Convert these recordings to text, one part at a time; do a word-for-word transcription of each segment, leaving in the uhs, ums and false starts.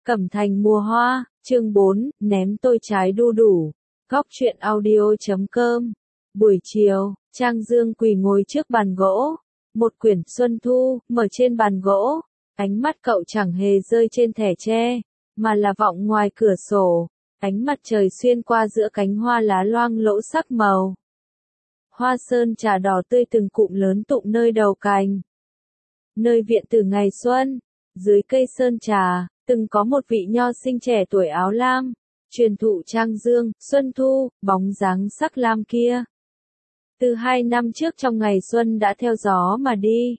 Cẩm Thành mùa hoa, chương bốn, ném tôi trái đu đủ. Góc truyện audio chấm com. Buổi chiều, Trang Dương quỳ ngồi trước bàn gỗ. Một quyển Xuân Thu, mở trên bàn gỗ. Ánh mắt cậu chẳng hề rơi trên thẻ tre, mà là vọng ngoài cửa sổ. Ánh mặt trời xuyên qua giữa cánh hoa lá loang lỗ sắc màu. Hoa sơn trà đỏ tươi từng cụm lớn tụng nơi đầu cành. Nơi viện tử ngày xuân, dưới cây sơn trà, từng có một vị nho sinh trẻ tuổi áo lam, truyền thụ Trang Dương, Xuân Thu, bóng dáng sắc lam kia. Từ hai năm trước trong ngày xuân đã theo gió mà đi.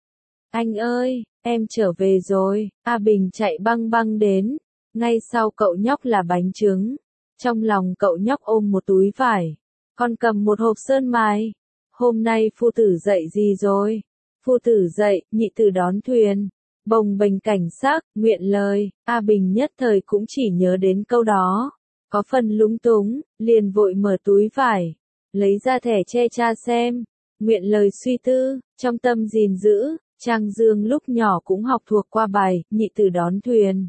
Anh ơi, em trở về rồi, A Bình chạy băng băng đến, ngay sau cậu nhóc là bánh trứng. Trong lòng cậu nhóc ôm một túi vải, còn cầm một hộp sơn mài. Hôm nay phu tử dậy gì rồi? Phu tử dậy, nhị tử đón thuyền. Bồng bềnh cảnh sắc, nguyện lời, A Bình nhất thời cũng chỉ nhớ đến câu đó. Có phần lúng túng, liền vội mở túi vải, lấy ra thẻ che tra xem. Nguyện lời suy tư, trong tâm gìn giữ, Trang Dương lúc nhỏ cũng học thuộc qua bài, nhị tử đón thuyền.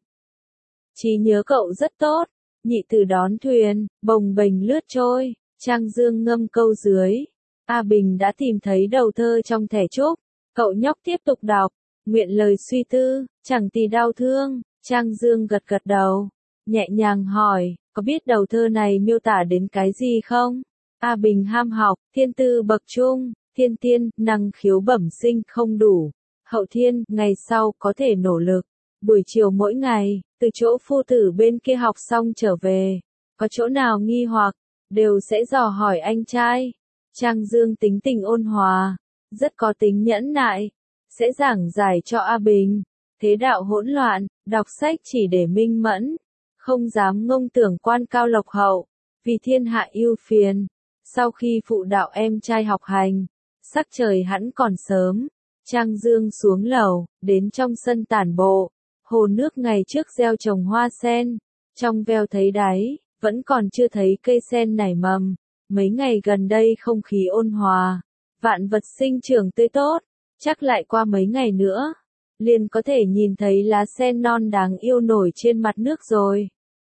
Trí nhớ cậu rất tốt, nhị tử đón thuyền, bồng bềnh lướt trôi, Trang Dương ngâm câu dưới. A Bình đã tìm thấy đầu thơ trong thẻ trúc, cậu nhóc tiếp tục đọc. Nguyện lời suy tư, chẳng tì đau thương, Trang Dương gật gật đầu, nhẹ nhàng hỏi, có biết đầu thơ này miêu tả đến cái gì không? A Bình ham học, thiên tư bậc trung, thiên tiên, năng khiếu bẩm sinh không đủ, hậu thiên, ngày sau có thể nỗ lực. Buổi chiều mỗi ngày, từ chỗ phu tử bên kia học xong trở về, có chỗ nào nghi hoặc, đều sẽ dò hỏi anh trai. Trang Dương tính tình ôn hòa, rất có tính nhẫn nại, sẽ giảng giải cho A Bình. Thế đạo hỗn loạn, đọc sách chỉ để minh mẫn, không dám ngông tưởng quan cao lộc hậu, vì thiên hạ ưu phiền. Sau khi phụ đạo em trai học hành, sắc trời hẵn còn sớm, Trang Dương xuống lầu, đến trong sân tản bộ. Hồ nước ngày trước gieo trồng hoa sen, trong veo thấy đáy, vẫn còn chưa thấy cây sen nảy mầm. Mấy ngày gần đây không khí ôn hòa, vạn vật sinh trưởng tươi tốt. Chắc lại qua mấy ngày nữa, liền có thể nhìn thấy lá sen non đáng yêu nổi trên mặt nước rồi.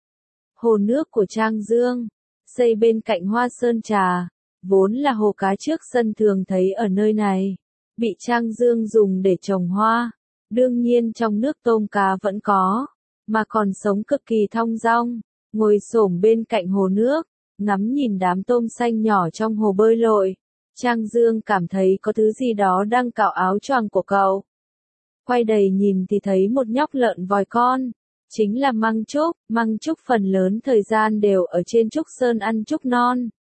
Hồ nước của Trang Dương, xây bên cạnh hoa sơn trà, vốn là hồ cá trước sân thường thấy ở nơi này, bị Trang Dương dùng để trồng hoa. Đương nhiên trong nước tôm cá vẫn có, mà còn sống cực kỳ thong dong, ngồi xổm bên cạnh hồ nước, ngắm nhìn đám tôm xanh nhỏ trong hồ bơi lội. Trang Dương cảm thấy có thứ gì đó đang cạo áo choàng của cậu. Quay đầy nhìn thì thấy một nhóc lợn vòi con, chính là Măng Trúc. Măng Trúc phần lớn thời gian đều ở trên trúc sơn ăn trúc non.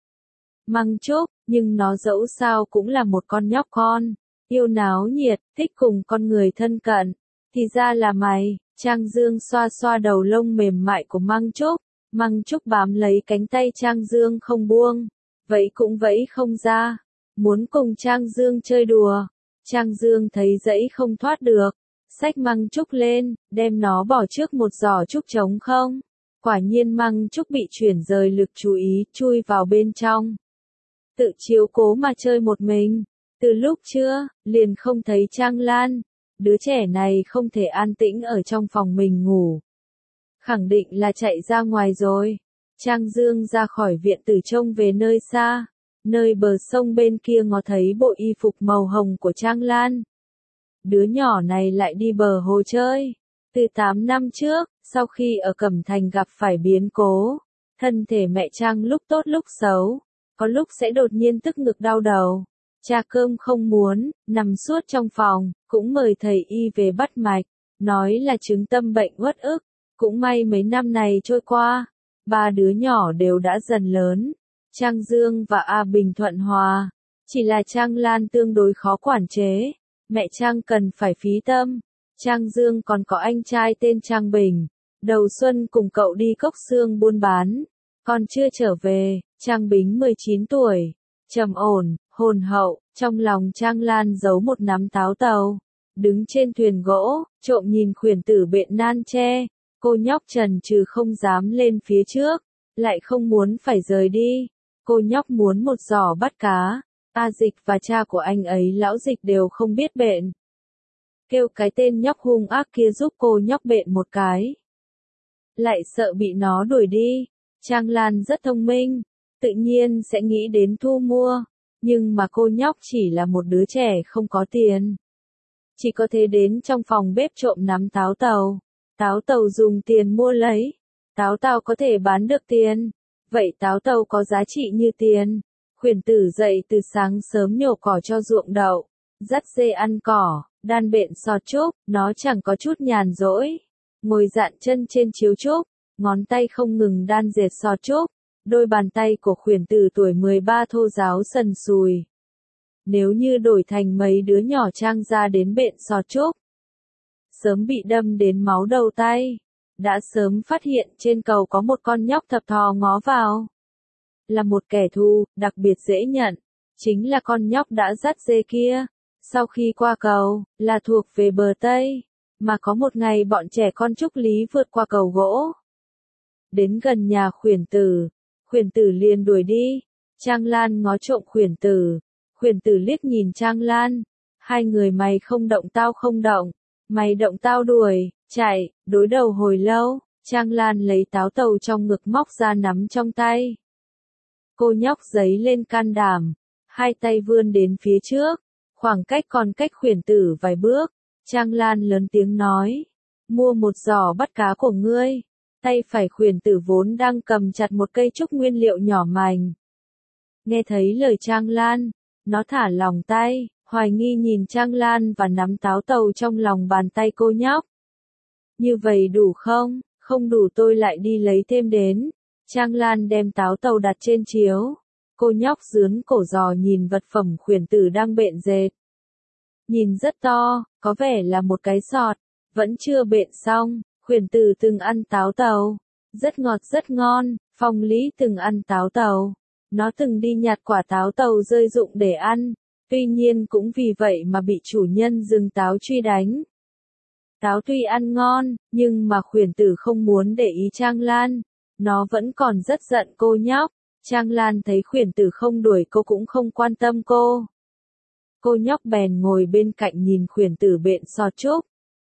Măng Trúc, nhưng nó dẫu sao cũng là một con nhóc con, yêu náo nhiệt, thích cùng con người thân cận. Thì ra là mày. Trang Dương xoa xoa đầu lông mềm mại của Măng Trúc. Măng Trúc bám lấy cánh tay Trang Dương không buông, vẫy cũng vẫy không ra, muốn cùng Trang Dương chơi đùa. Trang Dương thấy dẫy không thoát được, xách Măng Trúc lên, đem nó bỏ trước một giỏ trúc trống không. Quả nhiên Măng Trúc bị chuyển rời lực chú ý, chui vào bên trong. Tự chiếu cố mà chơi một mình. Từ lúc trưa, liền không thấy Trang Lan. Đứa trẻ này không thể an tĩnh ở trong phòng mình ngủ. Khẳng định là chạy ra ngoài rồi. Trang Dương ra khỏi viện tử trông về nơi xa. Nơi bờ sông bên kia ngó thấy bộ y phục màu hồng của Trang Lan. Đứa nhỏ này lại đi bờ hồ chơi. Từ tám năm trước, sau khi ở Cẩm Thành gặp phải biến cố, thân thể mẹ Trang lúc tốt lúc xấu, có lúc sẽ đột nhiên tức ngực đau đầu. Cha cơm không muốn, nằm suốt trong phòng, cũng mời thầy y về bắt mạch, nói là chứng tâm bệnh uất ức. Cũng may mấy năm này trôi qua, ba đứa nhỏ đều đã dần lớn. Trang Dương và A Bình thuận hòa, chỉ là Trang Lan tương đối khó quản chế, mẹ Trang cần phải phí tâm. Trang Dương còn có anh trai tên Trang Bình, đầu xuân cùng cậu đi cốc xương buôn bán, còn chưa trở về. Trang Bính mười chín tuổi, trầm ổn, hồn hậu, trong lòng Trang Lan giấu một nắm táo tàu, đứng trên thuyền gỗ, trộm nhìn khuyển tử bện nan tre. Cô nhóc trần trừ không dám lên phía trước, lại không muốn phải rời đi. Cô nhóc muốn một giỏ bắt cá. A Dịch và cha của anh ấy lão Dịch đều không biết bện. Kêu cái tên nhóc hung ác kia giúp cô nhóc bện một cái. lại sợ bị nó đuổi đi. Trang Lan rất thông minh, tự nhiên sẽ nghĩ đến thu mua, nhưng mà cô nhóc chỉ là một đứa trẻ không có tiền. Chỉ có thể đến trong phòng bếp trộm nắm táo tàu. Táo tàu dùng tiền mua lấy. Táo tàu có thể bán được tiền. Vậy táo tàu có giá trị như tiền. Khuyển tử dậy từ sáng sớm nhổ cỏ cho ruộng đậu. Dắt dê ăn cỏ, đan bện sọt trúc, nó chẳng có chút nhàn rỗi. Ngồi dạn chân trên chiếu trúc, ngón tay không ngừng đan dệt sọt trúc. Đôi bàn tay của khuyển tử tuổi mười ba thô ráo sần sùi. Nếu như đổi thành mấy đứa nhỏ Trang ra đến bện sọt trúc, sớm bị đâm đến máu đầu tay. Đã sớm phát hiện trên cầu có một con nhóc thập thò ngó vào. Là một kẻ thù, đặc biệt dễ nhận. Chính là con nhóc đã dắt dê kia. Sau khi qua cầu, là thuộc về bờ Tây. Mà có một ngày bọn trẻ con Trúc Lý vượt qua cầu gỗ. Đến gần nhà khuyển tử. Khuyển tử liền đuổi đi. Trang Lan ngó trộm khuyển tử. Khuyển tử liếc nhìn Trang Lan. Hai người mày không động tao không động. Mày động tao đuổi, chạy, đối đầu hồi lâu. Trang Lan lấy táo tàu trong ngực móc ra nắm trong tay. Cô nhóc giấy lên can đảm. Hai tay vươn đến phía trước. Khoảng cách còn cách khuyển tử vài bước. Trang Lan lớn tiếng nói. Mua một giỏ bắt cá của ngươi. Tay phải khuyển tử vốn đang cầm chặt một cây trúc nguyên liệu nhỏ mảnh. Nghe thấy lời Trang Lan, nó thả lòng tay, hoài nghi nhìn Trang Lan và nắm táo tàu trong lòng bàn tay cô nhóc. Như vậy đủ không? Không đủ tôi lại đi lấy thêm đến. Trang Lan đem táo tàu đặt trên chiếu. Cô nhóc dướn cổ giò nhìn vật phẩm khuyển tử đang bện dệt. Nhìn rất to, có vẻ là một cái sọt, vẫn chưa bện xong. Khuyển tử từng ăn táo tàu, rất ngọt rất ngon. Phong Lý từng ăn táo tàu, nó từng đi nhặt quả táo tàu rơi rụng để ăn, tuy nhiên cũng vì vậy mà bị chủ nhân rừng táo truy đánh. Táo tuy ăn ngon, nhưng mà khuyển tử không muốn để ý Trang Lan, nó vẫn còn rất giận cô nhóc. Trang Lan thấy khuyển tử không đuổi cô cũng không quan tâm cô. Cô nhóc bèn ngồi bên cạnh nhìn khuyển tử bện sọt trúc.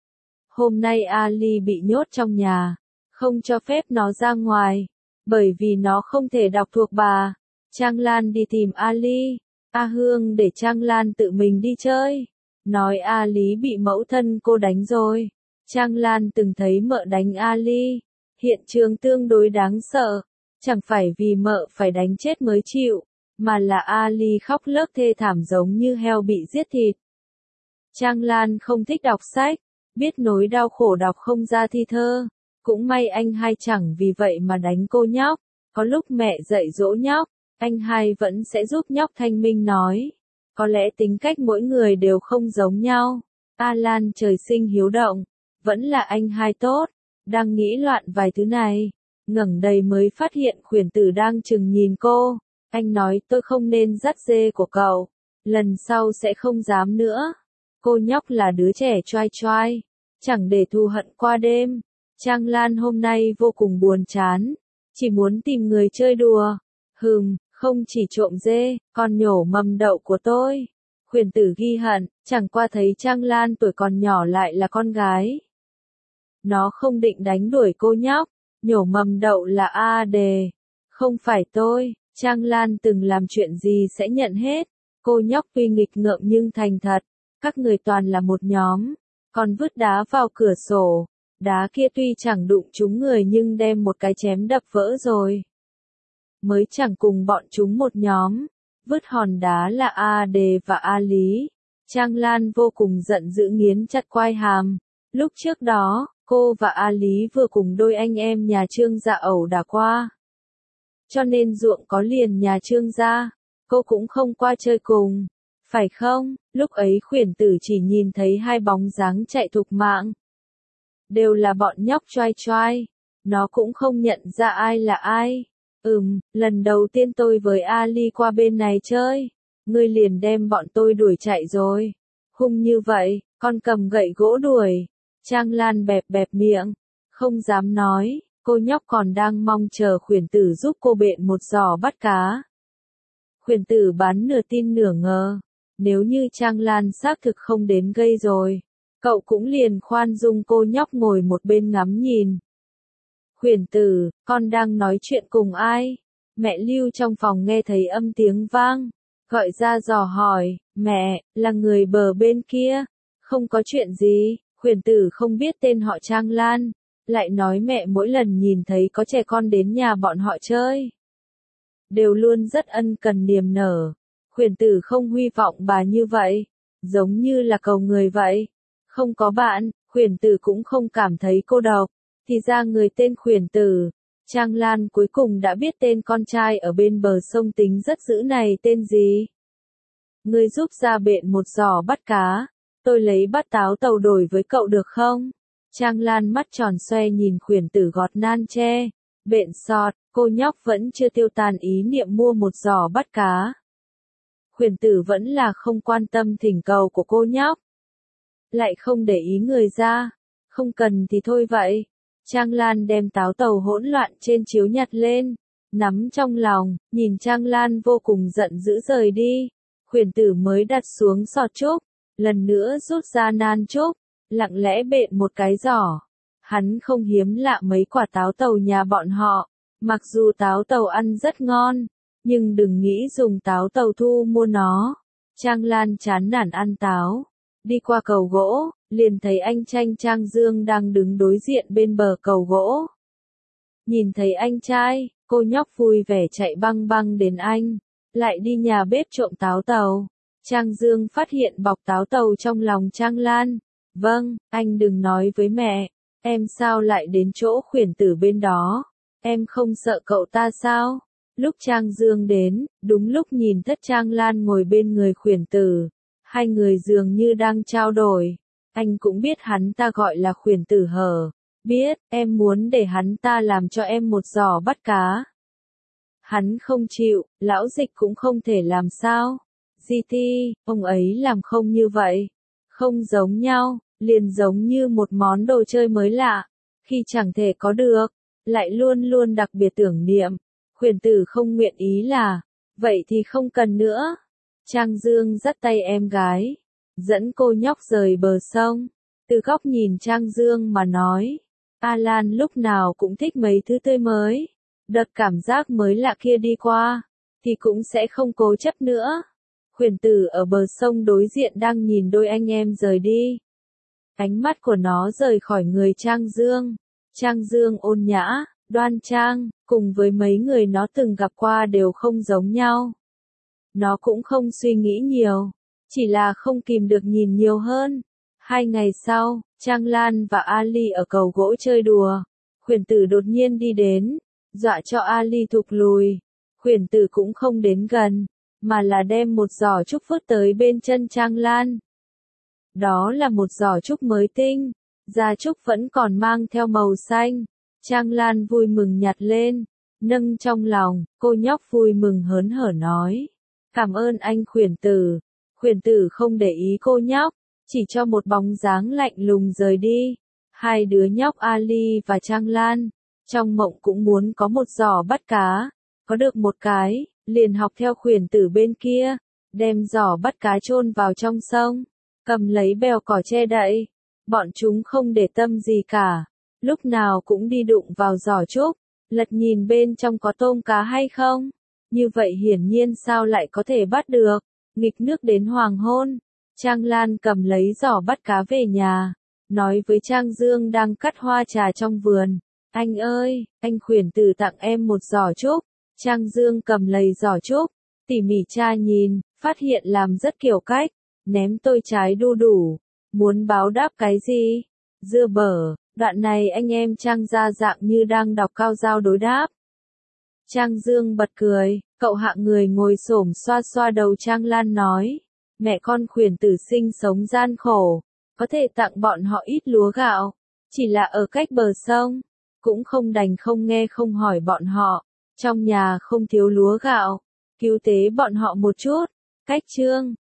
Hôm nay Ali bị nhốt trong nhà, không cho phép nó ra ngoài, bởi vì nó không thể đọc thuộc bà. Trang Lan đi tìm Ali, A Hương để Trang Lan tự mình đi chơi, nói A Lý bị mẫu thân cô đánh rồi. Trang Lan từng thấy mợ đánh Ali, hiện trường tương đối đáng sợ, chẳng phải vì mợ phải đánh chết mới chịu, mà là Ali khóc lóc thê thảm giống như heo bị giết thịt. Trang Lan không thích đọc sách, biết nỗi đau khổ đọc không ra thi thơ, cũng may anh hai chẳng vì vậy mà đánh cô nhóc. Có lúc mẹ dạy dỗ nhóc, anh hai vẫn sẽ giúp nhóc thanh minh nói. Có lẽ tính cách mỗi người đều không giống nhau. Alan trời sinh hiếu động, vẫn là anh hai tốt. Đang nghĩ loạn vài thứ này, ngẩng đầy mới phát hiện khuyển tử đang chừng nhìn cô. Anh nói tôi không nên dắt dê của cậu, lần sau sẽ không dám nữa. Cô nhóc là đứa trẻ choai choai, chẳng để thù hận qua đêm. Trang Lan hôm nay vô cùng buồn chán, chỉ muốn tìm người chơi đùa. Hừm, không chỉ trộm dê, còn nhổ mầm đậu của tôi. Khuyển tử ghi hận, chẳng qua thấy Trang Lan tuổi còn nhỏ lại là con gái. Nó không định đánh đuổi cô nhóc, nhổ mầm đậu là A đề, không phải tôi. Trang Lan từng làm chuyện gì sẽ nhận hết. Cô nhóc tuy nghịch ngợm nhưng thành thật. Các người toàn là một nhóm, còn vứt đá vào cửa sổ. Đá kia tuy chẳng đụng trúng người nhưng đem một cái chém đập vỡ rồi. Mới chẳng cùng bọn chúng một nhóm, vứt hòn đá là A đề và A Lý. Trang Lan vô cùng giận dữ nghiến chặt quai hàm. Lúc trước đó, cô và A Lý vừa cùng đôi anh em nhà Trương Dạ ẩu đả qua. Cho nên ruộng có liền nhà Trương gia, cô cũng không qua chơi cùng. Phải không? Lúc ấy khuyển tử chỉ nhìn thấy hai bóng dáng chạy thục mạng. Đều là bọn nhóc choai choai. Nó cũng không nhận ra ai là ai. Ừm, lần đầu tiên tôi với Ali qua bên này chơi, ngươi liền đem bọn tôi đuổi chạy rồi. Hung như vậy, con cầm gậy gỗ đuổi. Trang Lan bẹp bẹp miệng, không dám nói. Cô nhóc còn đang mong chờ khuyển tử giúp cô bện một giỏ bắt cá. Khuyển tử bán nửa tin nửa ngờ. Nếu như Trang Lan xác thực không đến gây rồi, cậu cũng liền khoan dung cô nhóc ngồi một bên ngắm nhìn. Khuyển tử, con đang nói chuyện cùng ai? Mẹ Lưu trong phòng nghe thấy âm tiếng vang, gọi ra dò hỏi, mẹ, là người bờ bên kia, không có chuyện gì. Khuyển tử không biết tên họ Trang Lan, lại nói mẹ mỗi lần nhìn thấy có trẻ con đến nhà bọn họ chơi, đều luôn rất ân cần niềm nở. Khuyển tử không hy vọng bà như vậy, giống như là cầu người vậy. Không có bạn, khuyển tử cũng không cảm thấy cô độc. Thì ra người tên khuyển tử, Trang Lan cuối cùng đã biết tên con trai ở bên bờ sông tính rất dữ này tên gì. Ngươi giúp ra bện một giỏ bắt cá, tôi lấy bát táo tàu đổi với cậu được không? Trang Lan mắt tròn xoe nhìn khuyển tử gọt nan tre, bện sọt, cô nhóc vẫn chưa tiêu tan ý niệm mua một giỏ bắt cá. Khuyển tử vẫn là không quan tâm thỉnh cầu của cô nhóc, lại không để ý người ra, không cần thì thôi vậy. Trang Lan đem táo tàu hỗn loạn trên chiếu nhặt lên, nắm trong lòng, nhìn Trang Lan vô cùng giận dữ rời đi. Khuyển tử mới đặt xuống sọt trúc, lần nữa rút ra nan trúc, lặng lẽ bện một cái giỏ. Hắn không hiếm lạ mấy quả táo tàu nhà bọn họ, mặc dù táo tàu ăn rất ngon, nhưng đừng nghĩ dùng táo tàu thu mua nó. Trang Lan chán nản ăn táo, đi qua cầu gỗ, liền thấy anh Tranh Trang Dương đang đứng đối diện bên bờ cầu gỗ. Nhìn thấy anh trai, cô nhóc vui vẻ chạy băng băng đến anh, lại đi nhà bếp trộm táo tàu. Trang Dương phát hiện bọc táo tàu trong lòng Trang Lan. Vâng, anh đừng nói với mẹ, em sao lại đến chỗ khuyển tử bên đó, em không sợ cậu ta sao? Lúc Trang Dương đến, đúng lúc nhìn thất Trang Lan ngồi bên người khuyển tử, hai người dường như đang trao đổi. Anh cũng biết hắn ta gọi là khuyển tử hờ, biết, em muốn để hắn ta làm cho em một giỏ bắt cá. Hắn không chịu, lão Dịch cũng không thể làm sao. giê tê, ông ấy làm không như vậy. Không giống nhau, liền giống như một món đồ chơi mới lạ, khi chẳng thể có được, lại luôn luôn đặc biệt tưởng niệm. Khuyển tử không nguyện ý là, vậy thì không cần nữa. Trang Dương dắt tay em gái, dẫn cô nhóc rời bờ sông, từ góc nhìn Trang Dương mà nói, Alan lúc nào cũng thích mấy thứ tươi mới, đợt cảm giác mới lạ kia đi qua, thì cũng sẽ không cố chấp nữa. Khuyển tử ở bờ sông đối diện đang nhìn đôi anh em rời đi. Ánh mắt của nó rời khỏi người Trang Dương. Trang Dương ôn nhã, đoan trang, cùng với mấy người nó từng gặp qua đều không giống nhau. Nó cũng không suy nghĩ nhiều, chỉ là không kìm được nhìn nhiều hơn. Hai ngày sau, Trang Lan và Ali ở cầu gỗ chơi đùa. Khuyển tử đột nhiên đi đến, dọa cho Ali thụt lùi. Khuyển tử cũng không đến gần, mà là đem một giỏ trúc vứt tới bên chân Trang Lan. Đó là một giỏ trúc mới tinh, da trúc vẫn còn mang theo màu xanh. Trang Lan vui mừng nhặt lên, nâng trong lòng, cô nhóc vui mừng hớn hở nói. Cảm ơn anh khuyển tử. Khuyển tử không để ý cô nhóc, chỉ cho một bóng dáng lạnh lùng rời đi. Hai đứa nhóc Ali và Trang Lan, trong mộng cũng muốn có một giỏ bắt cá. Có được một cái, liền học theo khuyển tử bên kia, đem giỏ bắt cá chôn vào trong sông, cầm lấy bèo cỏ che đậy. Bọn chúng không để tâm gì cả, lúc nào cũng đi đụng vào giỏ trúc, lật nhìn bên trong có tôm cá hay không. Như vậy hiển nhiên sao lại có thể bắt được. Nghịch nước đến hoàng hôn, Trang Lan cầm lấy giỏ bắt cá về nhà, nói với Trang Dương đang cắt hoa trà trong vườn. Anh ơi, anh khuyển tử tặng em một giỏ trúc. Trang Dương cầm lấy giỏ trúc, tỉ mỉ tra nhìn, phát hiện làm rất kiểu cách, ném tôi trái đu đủ. Muốn báo đáp cái gì? Dưa bở. Đoạn này anh em Trang ra dạng như đang đọc cao dao đối đáp. Trang Dương bật cười, cậu hạng người ngồi xổm xoa xoa đầu Trang Lan nói, mẹ con khuyển tử sinh sống gian khổ, có thể tặng bọn họ ít lúa gạo, chỉ là ở cách bờ sông, cũng không đành không nghe không hỏi bọn họ, trong nhà không thiếu lúa gạo, cứu tế bọn họ một chút. Cách chương